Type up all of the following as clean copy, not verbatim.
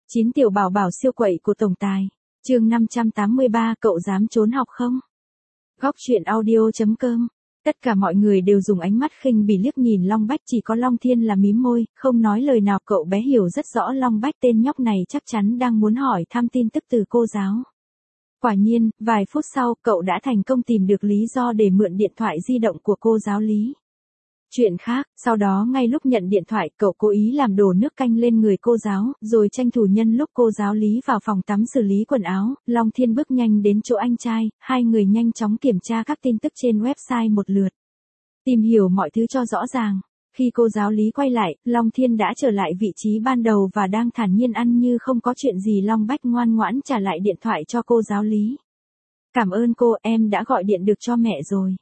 9 tiểu bảo bảo siêu quậy của tổng tài. Chương 583, cậu dám trốn học không? Góc truyện audio.com. Tất cả mọi người đều dùng ánh mắt khinh bỉ liếc nhìn Long Bách, chỉ có Long Thiên là mím môi, không nói lời nào. Cậu bé hiểu rất rõ Long Bách tên nhóc này chắc chắn đang muốn hỏi thăm tin tức từ cô giáo. Quả nhiên, vài phút sau, cậu đã thành công tìm được lý do để mượn điện thoại di động của cô giáo Lý. Chuyện khác, sau đó ngay lúc nhận điện thoại, cậu cố ý làm đổ nước canh lên người cô giáo, rồi tranh thủ nhân lúc cô giáo Lý vào phòng tắm xử lý quần áo, Long Thiên bước nhanh đến chỗ anh trai, hai người nhanh chóng kiểm tra các tin tức trên website một lượt. Tìm hiểu mọi thứ cho rõ ràng. Khi cô giáo Lý quay lại, Long Thiên đã trở lại vị trí ban đầu và đang thản nhiên ăn như không có chuyện gì. Long Bách ngoan ngoãn trả lại điện thoại cho cô giáo Lý. Cảm ơn cô, em đã gọi điện được cho mẹ rồi.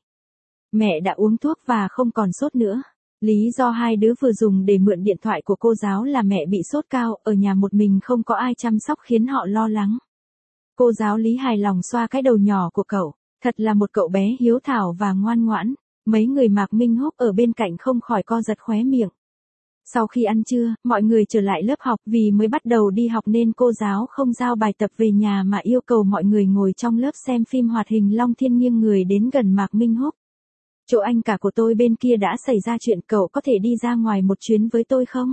Mẹ đã uống thuốc và không còn sốt nữa. Lý do hai đứa vừa dùng để mượn điện thoại của cô giáo là mẹ bị sốt cao, ở nhà một mình không có ai chăm sóc khiến họ lo lắng. Cô giáo Lý hài lòng xoa cái đầu nhỏ của cậu, thật là một cậu bé hiếu thảo và ngoan ngoãn. Mấy người Mạc Minh Húc ở bên cạnh không khỏi co giật khóe miệng. Sau khi ăn trưa, mọi người trở lại lớp học, vì mới bắt đầu đi học nên cô giáo không giao bài tập về nhà mà yêu cầu mọi người ngồi trong lớp xem phim hoạt hình. Long Thiên nghiêng người đến gần Mạc Minh Húc. Chỗ anh cả của tôi bên kia đã xảy ra chuyện, cậu có thể đi ra ngoài một chuyến với tôi không?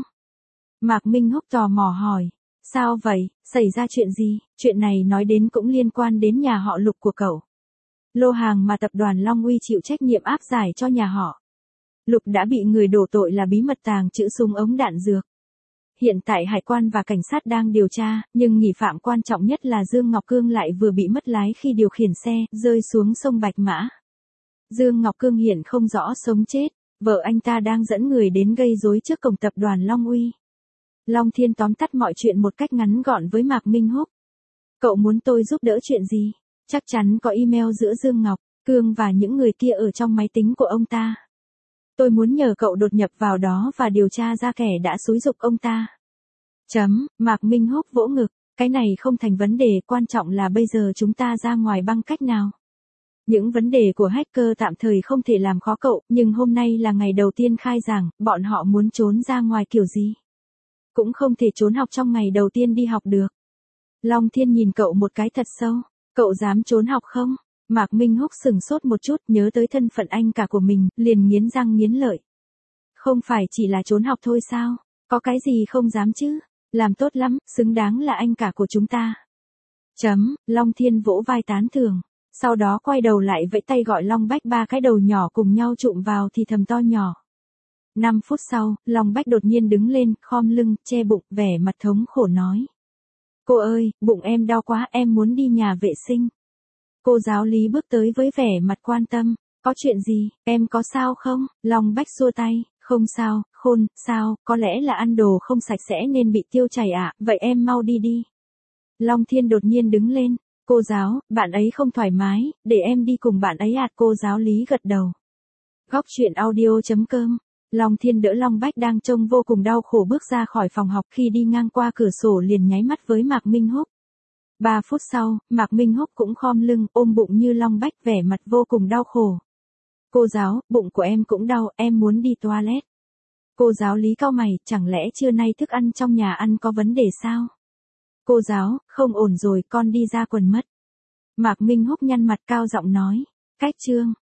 Mạc Minh Húc tò mò hỏi. Sao vậy, xảy ra chuyện gì? Chuyện này nói đến cũng liên quan đến nhà họ Lục của cậu. Lô hàng mà tập đoàn Long Uy chịu trách nhiệm áp giải cho nhà họ Lục đã bị người đổ tội là bí mật tàng trữ súng ống đạn dược. Hiện tại hải quan và cảnh sát đang điều tra, nhưng nghi phạm quan trọng nhất là Dương Ngọc Cương lại vừa bị mất lái khi điều khiển xe, rơi xuống sông Bạch Mã. Dương Ngọc Cương hiện không rõ sống chết, vợ anh ta đang dẫn người đến gây rối trước cổng tập đoàn Long Uy. Long Thiên tóm tắt mọi chuyện một cách ngắn gọn với Mạc Minh Húc. Cậu muốn tôi giúp đỡ chuyện gì? Chắc chắn có email giữa Dương Ngọc Cương và những người kia ở trong máy tính của ông ta. Tôi muốn nhờ cậu đột nhập vào đó và điều tra ra kẻ đã xúi giục ông ta. Mạc Minh Húc vỗ ngực, cái này không thành vấn đề, quan trọng là bây giờ chúng ta ra ngoài bằng cách nào. Những vấn đề của hacker tạm thời không thể làm khó cậu, nhưng hôm nay là ngày đầu tiên khai giảng, bọn họ muốn trốn ra ngoài kiểu gì? Cũng không thể trốn học trong ngày đầu tiên đi học được. Long Thiên nhìn cậu một cái thật sâu, cậu dám trốn học không? Mạc Minh Húc sừng sốt một chút, nhớ tới thân phận anh cả của mình, liền nghiến răng nghiến lợi. Không phải chỉ là trốn học thôi sao? Có cái gì không dám chứ? Làm tốt lắm, xứng đáng là anh cả của chúng ta. Long Thiên vỗ vai tán thưởng. Sau đó quay đầu lại vẫy tay gọi Long Bách, ba cái đầu nhỏ cùng nhau chụm vào thì thầm to nhỏ. 5 phút sau, Long Bách đột nhiên đứng lên, khom lưng, che bụng, vẻ mặt thống khổ nói. Cô ơi, bụng em đau quá, em muốn đi nhà vệ sinh. Cô giáo Lý bước tới với vẻ mặt quan tâm. Có chuyện gì, em có sao không? Long Bách xua tay. Không sao, khôn, sao, có lẽ là ăn đồ không sạch sẽ nên bị tiêu chảy ạ, vậy em mau đi đi. Long Thiên đột nhiên đứng lên. Cô giáo, bạn ấy không thoải mái, để em đi cùng bạn ấy ạ. Cô giáo Lý gật đầu. Góc truyện audio.com. Long Thiên đỡ Long Bách đang trông vô cùng đau khổ bước ra khỏi phòng học, khi đi ngang qua cửa sổ liền nháy mắt với Mạc Minh Húc. 3 phút sau, Mạc Minh Húc cũng khom lưng, ôm bụng như Long Bách, vẻ mặt vô cùng đau khổ. Cô giáo, bụng của em cũng đau, em muốn đi toilet. Cô giáo Lý cau mày, chẳng lẽ trưa nay thức ăn trong nhà ăn có vấn đề sao? Cô giáo, không ổn rồi, con đi ra quần mất. Mạc Minh Húc nhăn mặt cao giọng nói. Cách chương.